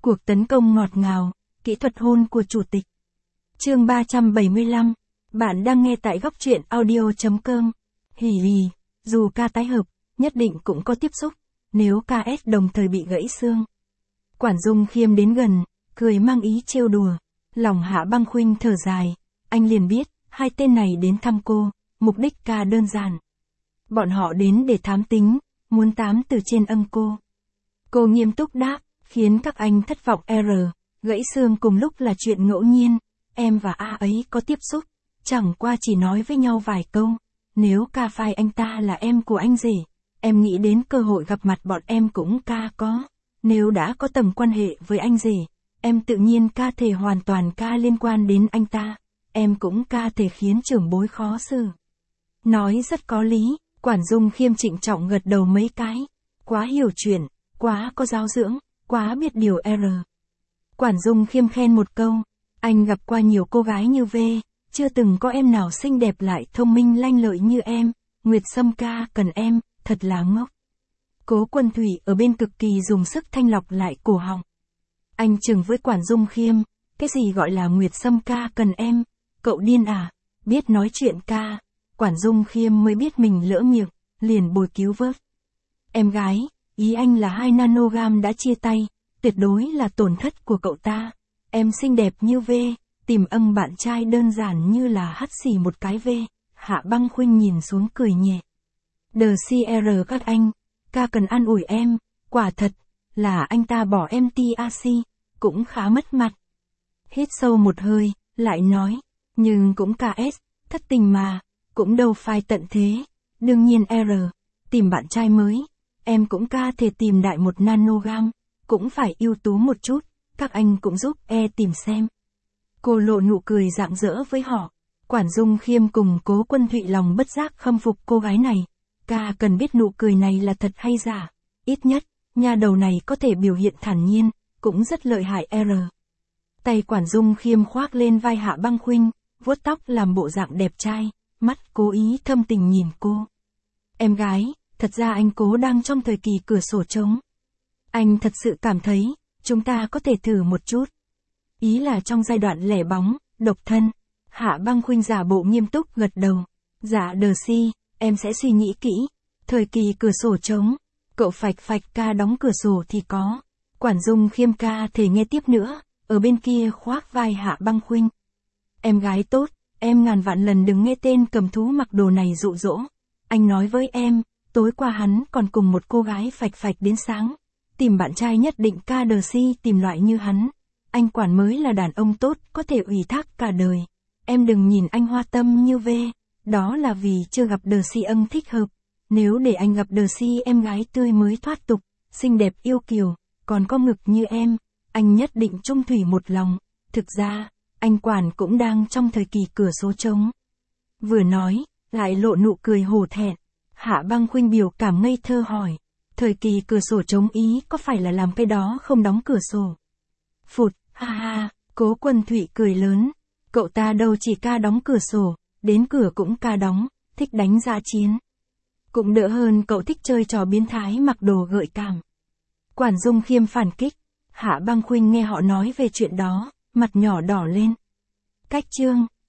Cuộc tấn công ngọt ngào, kỹ thuật hôn của chủ tịch. Chương 375. Bạn đang nghe tại góc truyện audio.com. Hì hì, dù ca tái hợp, nhất định cũng có tiếp xúc, nếu KS đồng thời bị gãy xương. Quản Dung Khiêm đến gần, cười mang ý trêu đùa. Lòng Hạ Băng Khuynh thở dài, anh liền biết, hai tên này đến thăm cô, mục đích ca đơn giản. Bọn họ đến để thám tính, muốn tám từ trên âm cô. Cô nghiêm túc đáp, khiến các anh thất vọng gãy xương cùng lúc là chuyện ngẫu nhiên, em và A ấy có tiếp xúc, chẳng qua chỉ nói với nhau vài câu. Nếu ca phai anh ta là em của anh rể, em nghĩ đến cơ hội gặp mặt bọn em cũng ca có. Nếu đã có tầng quan hệ với anh rể, em tự nhiên ca thể hoàn toàn ca liên quan đến anh ta, em cũng ca thể khiến trưởng bối khó xử. Nói rất có lý, Quản Dung Khiêm trịnh trọng gật đầu mấy cái. Quá hiểu chuyện, quá có giáo dưỡng, quá biết điều Quản Dung Khiêm khen một câu, anh gặp qua nhiều cô gái như V, chưa từng có em nào xinh đẹp lại thông minh lanh lợi như em, Nguyệt Sâm ca cần em, thật là ngốc. Cố Quân Thủy ở bên cực kỳ dùng sức thanh lọc lại cổ họng. Anh chừng với Quản Dung Khiêm, cái gì gọi là Nguyệt Sâm ca cần em, cậu điên à, biết nói chuyện ca. Quản Dung Khiêm mới biết mình lỡ miệng, liền bồi cứu vớt. Em gái, ý anh là 2 nanogam đã chia tay, tuyệt đối là tổn thất của cậu ta. Em xinh đẹp như V, tìm bạn trai đơn giản như là hắt xì một cái V. Hạ Băng Khuynh nhìn xuống cười nhẹ. DCR các anh, ca cần an ủi em, quả thật, là anh ta bỏ em TAC, cũng khá mất mặt. Hít sâu một hơi, lại nói, nhưng cũng KS, thất tình mà, cũng đâu phải tận thế. Đương nhiên tìm bạn trai mới, em cũng ca thể tìm đại 1 nanogam, cũng phải ưu tú một chút, các anh cũng giúp tìm xem. Cô lộ nụ cười rạng rỡ với họ. Quản Dung Khiêm cùng Cố Quân Thụy lòng bất giác khâm phục cô gái này. Ca cần biết nụ cười này là thật hay giả. Ít nhất, nha đầu này có thể biểu hiện thản nhiên, cũng rất lợi hại Tay Quản Dung Khiêm khoác lên vai Hạ Băng Khuynh, vuốt tóc làm bộ dạng đẹp trai, mắt cố ý thâm tình nhìn cô. Em gái, thật ra anh Cố đang trong thời kỳ cửa sổ trống. Anh thật sự cảm thấy, chúng ta có thể thử một chút. Ý là trong giai đoạn lẻ bóng, độc thân. Hạ Băng Khuynh giả bộ nghiêm túc gật đầu. Dạ si, em sẽ suy nghĩ kỹ. Thời kỳ cửa sổ trống, cậu phạch ca đóng cửa sổ thì có. Quản Dung Khiêm ca thể nghe tiếp nữa, ở bên kia khoác vai Hạ Băng Khuynh. Em gái tốt, em ngàn vạn lần đừng nghe tên cầm thú mặc đồ này dụ dỗ. Anh nói với em, tối qua hắn còn cùng một cô gái phạch đến sáng. Tìm bạn trai nhất định ca si tìm loại như hắn. Anh Quản mới là đàn ông tốt, có thể ủy thác cả đời. Em đừng nhìn anh hoa tâm như V, đó là vì chưa gặp si thích hợp. Nếu để anh gặp si em gái tươi mới thoát tục, xinh đẹp yêu kiều, còn có ngực như em, anh nhất định trung thủy một lòng. Thực ra, anh Quản cũng đang trong thời kỳ cửa số trống. Vừa nói, lại lộ nụ cười hổ thẹn. Hạ Băng Khuynh biểu cảm ngây thơ hỏi, thời kỳ cửa sổ trống ý có phải là làm cái đó không đóng cửa sổ? Phụt, ha ha, Cố Quân Thụy cười lớn. Cậu ta đâu chỉ ca đóng cửa sổ, đến cửa cũng ca đóng, thích đánh dã chiến. Cũng đỡ hơn cậu thích chơi trò biến thái mặc đồ gợi cảm. Quản Dung Khiêm phản kích. Hạ Băng Khuynh nghe họ nói về chuyện đó, mặt nhỏ đỏ lên. Cách chương